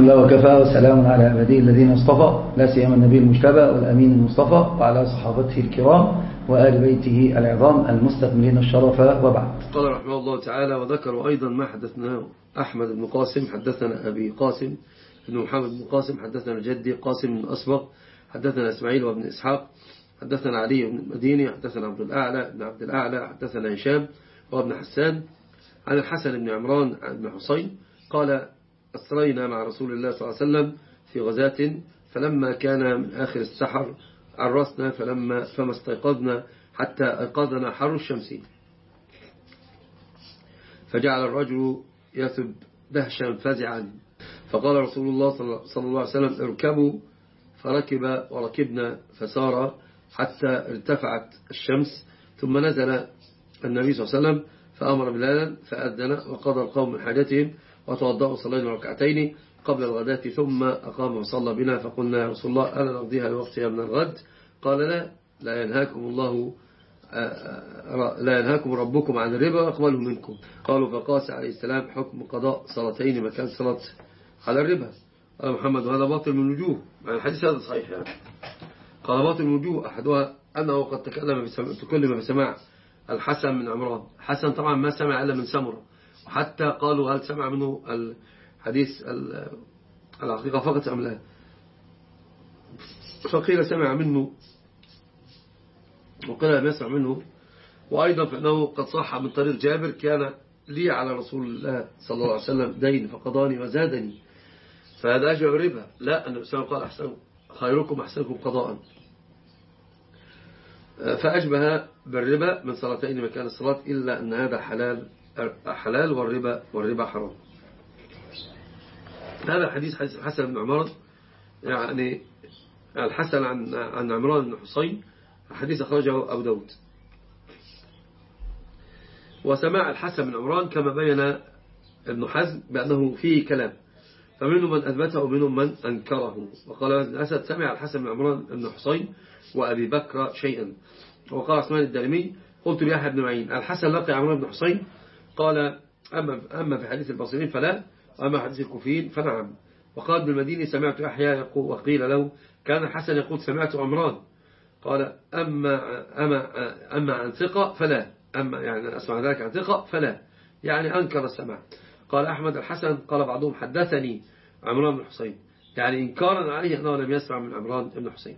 لله وكفى وسلام على عباده الذين اصطفى لا سيما النبي المجتبى والأمين المصطفى وعلى صحابته الكرام وآل بيته العظام المستكملين الشرف وبعد. قال رحمه الله تعالى: وذكروا أيضا ما حدثنا أحمد بن قاسم حدثنا أبي قاسم بن محمد بن قاسم حدثنا جدي قاسم بن أسبق حدثنا إسماعيل وابن إسحاق حدثنا علي بن المديني حدثنا عبد الأعلى حدثنا هشام وابن حسان عن الحسن بن عمران بن حسين قال: أسرينا مع رسول الله صلى الله عليه وسلم في غزاة، فلما كان من آخر السحر عرسنا فما استيقظنا حتى أيقظنا حر الشمس، فجعل الرجل يثب دهشا فزعا، فقال رسول الله صلى الله عليه وسلم: اركبوا، فركب وركبنا فسار حتى ارتفعت الشمس، ثم نزل النبي صلى الله عليه وسلم فأمر بلالا فأذن وقضى القوم من حاجتهم وتوضأوا صلينا ركعتين قبل الغداة، ثم أقام وصلى بنا، فقلنا: يا رسول الله ألا نقضيها لوقتها من الغد؟ قال: لا ينهاكم ربكم عن الربا ويقبله منكم. قالوا: فقاس عليه السلام حكم قضاء صلاتين مكان صلاة على الربا. قال محمد: وهذا باطل من وجوه، يعني الحديث هذا صحيح يعني. قال: باطل من وجوه، أحدها أنه قد تكلم بسماع الحسن من عمران. حسن طبعا ما سمع إلا من سمرة، وحتى قالوا: هل سمع منه الحديث العقيقة فقط أم لا؟ فقيل سمع منه وقيل لم يسمع منه. وأيضا فإنه قد صح من طريق جابر: كان لي على رسول الله صلى الله عليه وسلم دين فقضاني وزادني، فهذا أشبه بالربا. لا، النبي صلى الله عليه وسلم قال: خيركم أحسنكم قضاء، فأشبه بالربا من صلاتين مكان الصلاة، إلا أن هذا حلال والربا حرام. هذا حديث حسن بن عمران، يعني الحسن عن عمران بن حسين، حديث أخرجه أبو داود. وسماع الحسن بن عمران كما بين ابن حزم بأنه فيه كلام، فمنهم من أثبته ومنهم من أنكره. وقال ابن أسد: سمع الحسن بن عمران بن حسين وأبي بكر شيئا. وقال عثمان الدارمي: قلت ليحيى بن معين: الحسن لقي عمران بن حسين؟ قال: أما في حديث البصريين فلا، وأما حديث الكوفيين فنعم. وقال ابن المديني: سمعت يحيى يقول، وقيل له: كان الحسن يقول: سمعت عمران. قال: أما عن ثقة فلا، أما يعني أسمع ذلك عن ثقة فلا، يعني أنكر السماع. قال أحمد: الحسن قال بعضهم: حدثني عمران بن حسين، يعني إنكارا عليه أنه لم يسمع من عمران بن حسين.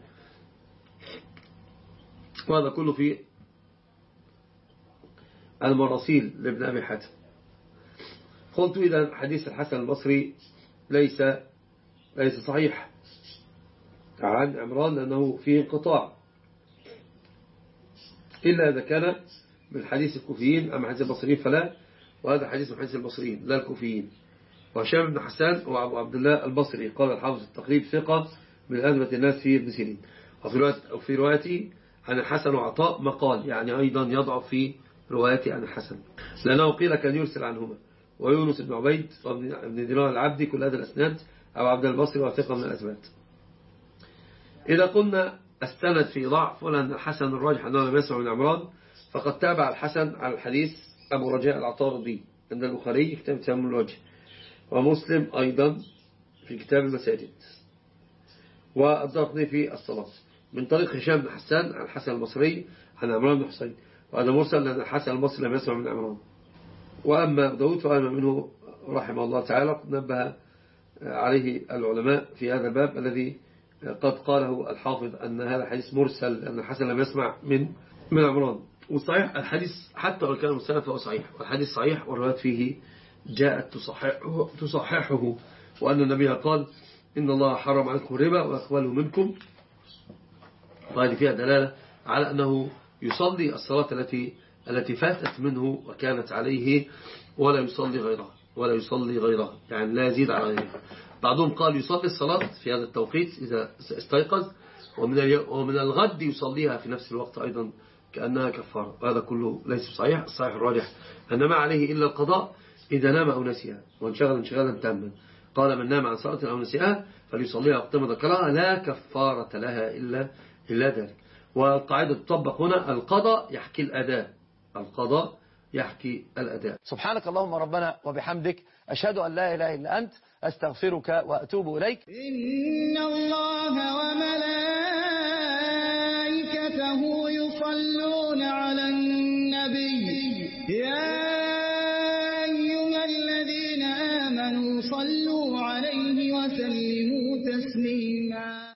وهذا كله في المراسيل لابن أبي حاتم. قلت: إذا حديث الحسن البصري ليس صحيح عن عمران، لأنه فيه انقطاع، إلا إذا كان من حديث الكوفيين. أما حديث البصريين فلا، وهذا حديث من حديث البصريين لا الكوفيين. وهشام بن حسان وأبو عبد الله البصري قال الحافظ التقريب ثقة من أثبت الناس في ابن سيرين. وفي روايته عن الحسن وعطاء مقال، يعني أيضا يضعف في روايته عن الحسن، لأنه قيل كان يرسل عنهما. ويونس بن عبيد وابن دينار العبدي كل هذا الأسناد أو عبد البصري وثقة من الأثبات. إذا قلنا استند في ضعف ولأن الحسن الراجح أنه لم يسمع من عمران، فقد تابع الحسن على الحديث أبو رجاء العطاردي عند البخاري كتاب تيمم الوجه، ومسلم أيضا في كتاب المساجد، والدارقطني في الصلاة من طريق هشام بن حسان عن الحسن البصري عن عمران بن حسين، وهذا مرسل لأن الحسن البصري لم يسمع من عمران. وأما داود فأما منه رحمه الله تعالى قد نبه عليه العلماء في هذا الباب الذي قد قاله الحافظ أن هذا الحديث مرسل لأن الحسن لم يسمع من عمران. وصحيح الحديث حتى لو كان مرسلا فهو صحيح، والحديث صحيح والروايات فيه جاءت تصححه، وأن النبي قال: إن الله حرم عليكم الربا ويقبله منكم. وهذه فيها دلالة على أنه يصلي الصلاة التي فاتت منه وكانت عليه ولا يصلي غيرها، يعني لا يزيد على غيرها. بعضهم قال يصلي الصلاة في هذا التوقيت إذا استيقظ، ومن الغد يصليها في نفس الوقت أيضا كأنها كفارة. هذا كله ليس صحيح. الصحيح الراجح أن ما عليه إلا القضاء إذا نام أو نسيها وانشغل انشغالا تاما. قال: من نام عن صلاة أو نسيها فليصليها وقت ما ذكرها، لا كفارة لها إلا ذلك. والقاعدة تطبق هنا: القضاء يحكي الأداء، القضاء يحكي الأداء. سبحانك اللهم ربنا وبحمدك، أشهد أن لا إله إلا أنت، أستغفرك وأتوب إليك. إن الله وملائكته يصلون على النبي يا أيها الذين آمنوا صلوا عليه وسلموا تسليما.